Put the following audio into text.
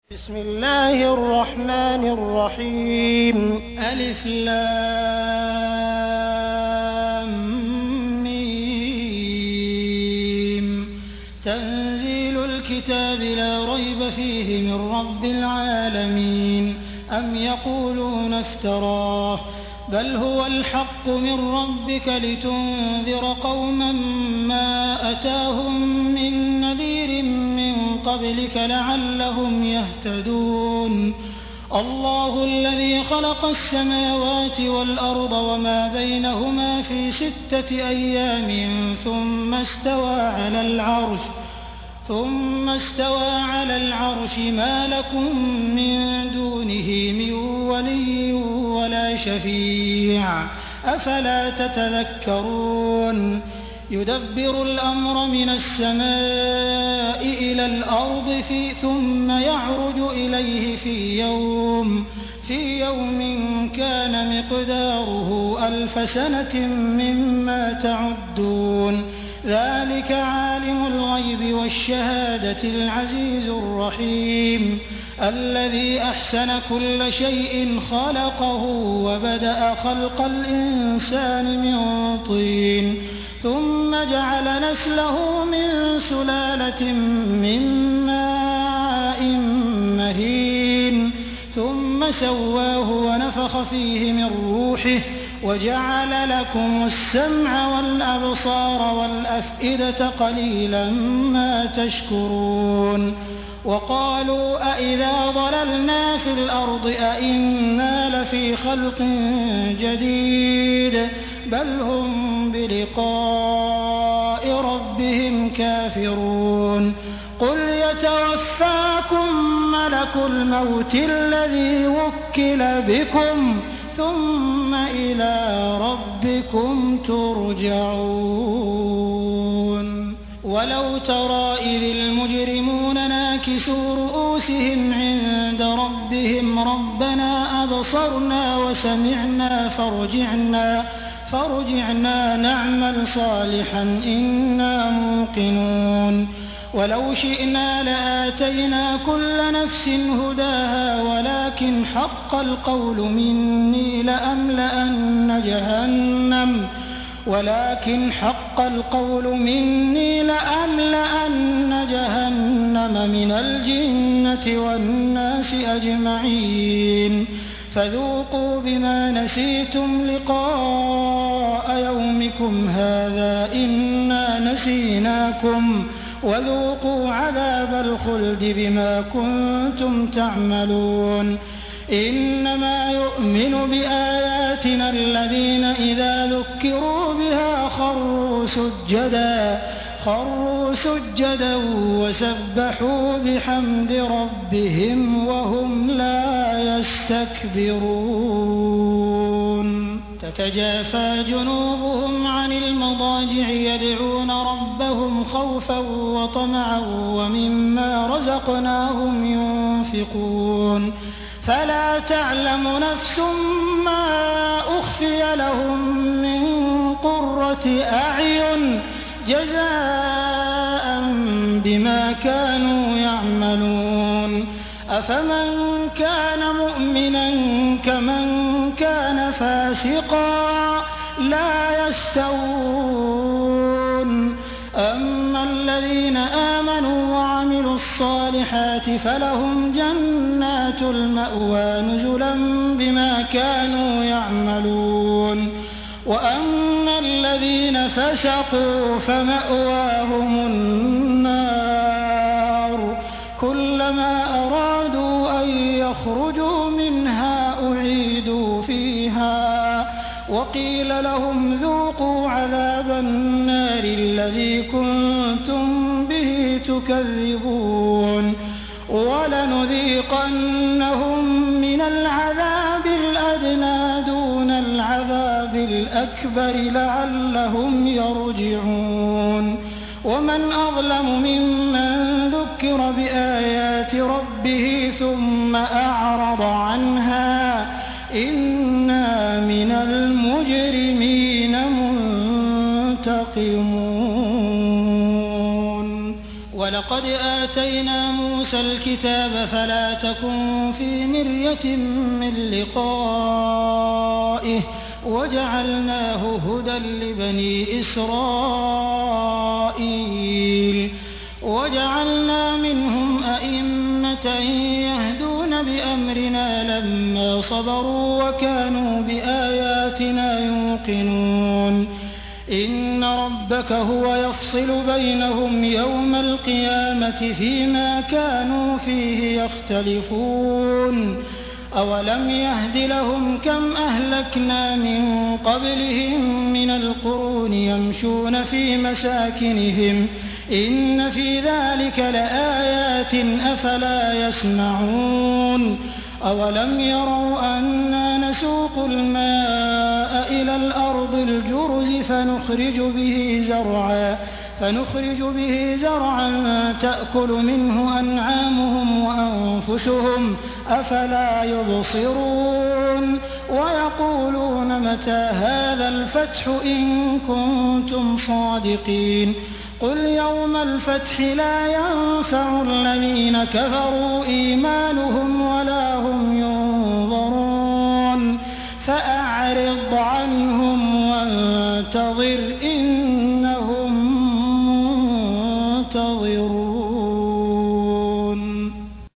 بسم الله الرحمن الرحيم ألف لام ميم تنزيل الكتاب لا ريب فيه من رب العالمين أم يقولون افتراه بل هو الحق من ربك لتنذر قوما ما أتاهم من نذير من قبلك لعلهم يهتدون الله الذي خلق السماوات والأرض وما بينهما في 6 أيام ثم استوى على العرش ما لكم من دونه من ولي ولا شفيع أفلا تتذكرون يدبر الأمر من السماء إلى الأرض ثم يعرج إليه في يوم كان مقداره 1000 سنة مما تعدون ذلك عالم الغيب والشهادة العزيز الرحيم الذي أحسن كل شيء خلقه وبدأ خلق الإنسان من طين ثم جعل نسله من سلالة من ماء مهين ثم سواه ونفخ فيه من روحه وجعل لكم السمع والأبصار والأفئدة قليلا ما تشكرون وقالوا أإذا ضللنا في الأرض أإنا لفي خلق جديد بل هم بلقاء ربهم كافرون قل يتوفاكم ملك الموت الذي وكل بكم ثم إلى ربكم ترجعون ولو ترى إذ المجرمون ناكسوا رؤوسهم عند ربهم ربنا أبصرنا وسمعنا فارجعنا نعمل صالحا إنا موقنون ولو شئنا لآتينا كل نفس هداها ولكن حق القول مني لأملأن جهنم من الجنة والناس أجمعين فذوقوا بما نسيتم لقاء يومكم هذا إنا نسيناكم وذوقوا عذاب الخلد بما كنتم تعملون إنما يؤمن بآياتنا الذين إذا ذكروا بها خروا سجدا وسبحوا بحمد ربهم وهم لا يستكبرون تتجافى جنوبهم عن المضاجع يدعون ربهم خوفا وطمعا ومما رزقناهم ينفقون فلا تعلم نفس ما أخفي لهم من قرة أعين جزاء بما كانوا يعملون أفمن كان مؤمنا كمن كان فاسقا لا يستوون أما الذين آمنوا وعملوا الصالحات فلهم جنات المأوى نزلا بما كانوا يعملون وأما الذين فسقوا فمأواهم النار كلما أرادوا أن يخرجوا منها أعيدوا فيها وقيل لهم ذوقوا عذاب النار الذي كنتم به تكذبون ولنذيقنهم من العذاب الأدنى دون العذاب الأكبر لعلهم يرجعون ومن أظلم ممن ذكر بآيات ربه ثم أعرض عنها إنا من المجرمين منتقمون وَلَقَدْ آتَيْنَا مُوسَى الْكِتَابَ فَلَا تَكُن فِي مِرْيَةٍ مِّن لِّقَائِهِ وَجَعَلْنَاهُ هُدًى لِّبَنِي إِسْرَائِيلَ وَجَعَلْنَا مِنْهُمْ أَئِمَّةً يَهْدُونَ بِأَمْرِنَا لَمَّا صَبَرُوا وَكَانُوا بِآيَاتِنَا يُوقِنُونَ إِنَّ رَبَّكَ هُوَ يَفْصِلُ بَيْنَهُمْ يَوْمَ الْقِيَامَةِ فِيمَا كَانُوا فِيهِ يَخْتَلِفُونَ أَوَلَمْ يَهْدِ لَهُمْ كَمْ أَهْلَكْنَا مِن قَبْلِهِم مِّنَ الْقُرُونِ يَمْشُونَ فِي مَسَاكِنِهِمْ إِنَّ فِي ذَلِكَ لَآيَاتٍ أَفَلَا يَسْمَعُونَ أَوَلَمْ يَرَوْا أَنَّا نَسُوقُ الْمَاءَ إِلَى الْأَرْضِ الْجُرُزِ فَنُخْرِجُ بِهِ زَرْعًا تَأْكُلُ مِنْهُ أَنْعَامُهُمْ وَأَنفُسُهُمْ ۖ أَفَلَا يُبْصِرُونَ وَيَقُولُونَ مَتَىٰ هَٰذَا الْفَتْحُ إِن كُنتُمْ صَادِقِينَ قُلْ يَوْمَ الْفَتْحِ لَا يَنفَعُ الَّذِينَ كَفَرُوا إِيمَانُهُمْ وَلَا هُمْ يُنظَرُونَ فَأَعْرِضْ عَنْهُمْ وَانتَظِرْ